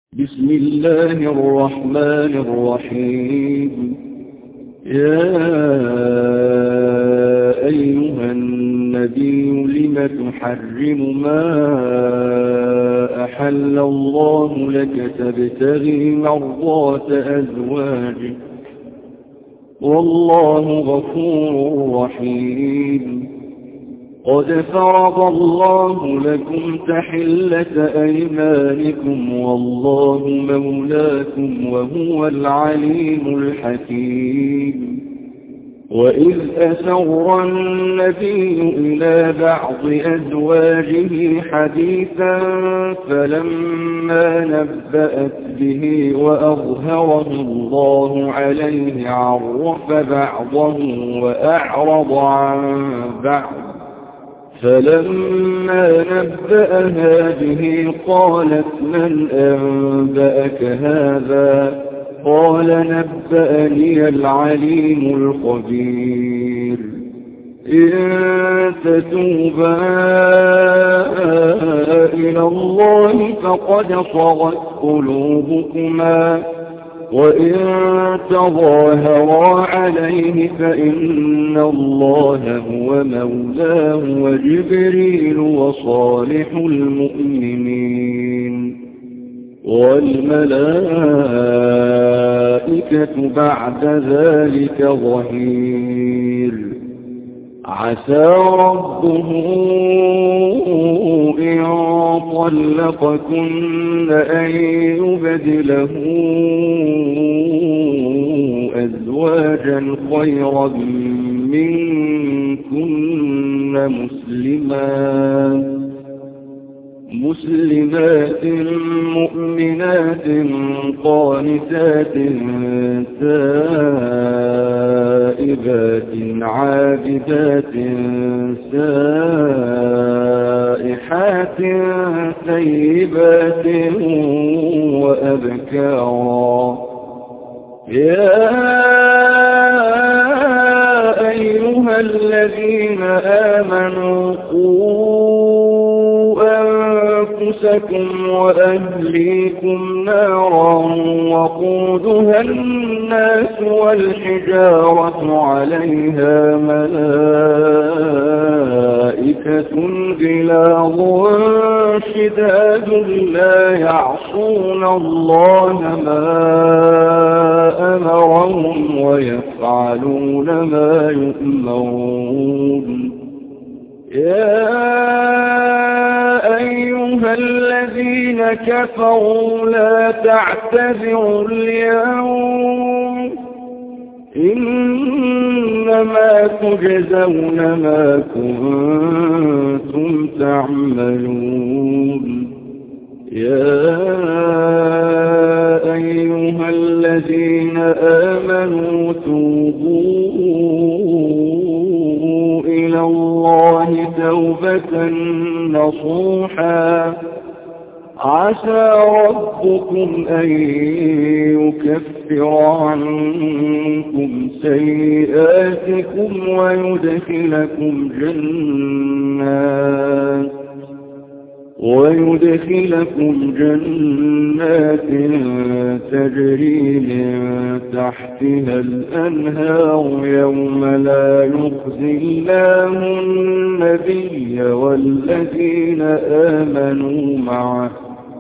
بسم الله الرحمن الرحيم. يا أيها النبي لم تحرم ما أحل الله لك تبتغي مرضات أزواجك والله غفور رحيم. قد فرض الله لكم تحلة أيمانكم والله مولاكم وهو العليم الحكيم. وإذ أسر النبي إلى بعض أزواجه حديثا فلما نبأت به وأظهره الله عليه عرف بعضه وأعرض عن بعض، فلما نبأها به قالت من أنبأك هذا؟ قال نبأني العليم الخبير. إن تتوبا إلى الله فقد صغت قلوبكما، وإن تظاهرا عليه فإن الله هو مولاه وجبريل وصالح المؤمنين والملائكة بعد ذلك ظهير. عسى ربه إن طلقكن أن يبدله أزواجا خيرا منكن مسلمات مؤمنات قانتات تائبات عابدات سائحات ثيبات وأبكارا. يا أيها الذين آمنوا قوا أنفسكم وأهليكم نارا وقودها الناس والحجارة عليها ملائكة غلاظ شداد لا يعصون الله ما أمرهم ويفعلون ما يؤمرون. يا أيها الذين كفروا لا تعتذروا اليوم إنما تجزون ما كنتم تعملون. يا أيها الذين آمنوا توبوا إلى الله توبة نصوحا عسى ربكم أن يكفر عنكم سيئاتكم ويدخلكم جنات تجري من تحتها الأنهار يوم لا يخزي الله النبي والذين آمنوا معه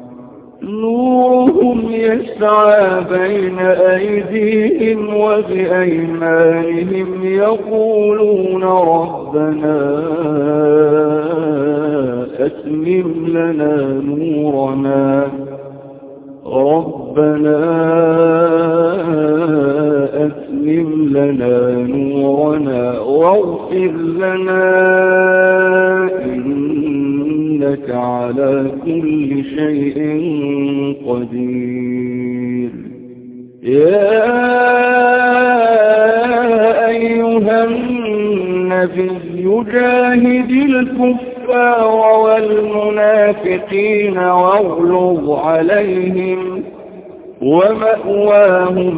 نورهم يسعى بين أيديهم وبأيمانهم يقولون ربنا أتمم لنا نورنا واغفر لنا إنك على كل شيء قدير. يا أيها النبي جاهد الكفار والمنافقين واغلظ عليهم ومأواهم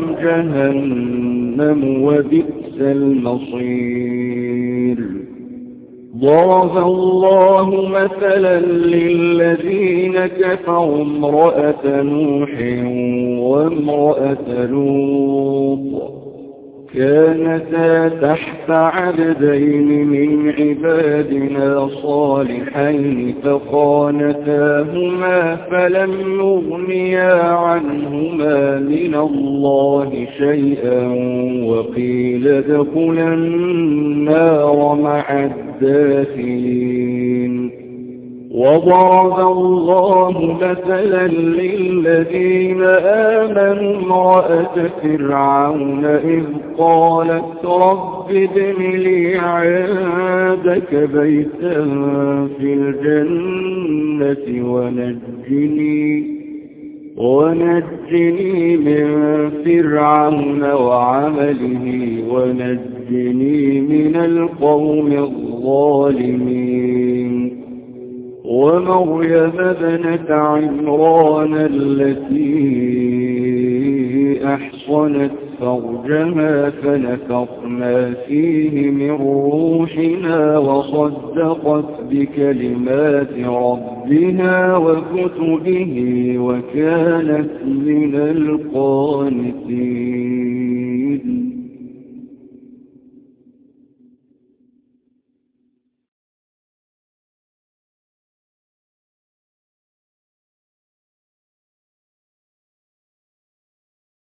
جهنم وبئس المصير. ضرب الله مثلا للذين كفروا امرأة نوح وامرأة لوط كانتا تحت عبدين من عبادنا صالحين فخانتاهما فلم يغنيا عنهما من الله شيئا وقيل ادخلا النار مع الداخلين وضرب الله مثلا للذين آمنوا امرأة فرعون إذ قالت رب ابن لي عندك بيتا في الجنة ونجني من فرعون وعمله ونجني من القوم الظالمين ومريم ابنة عمران التي أحصنت فرجها فنفخنا فيه من روحنا وصدقت بكلمات ربها وكتبه وكانت من القانتين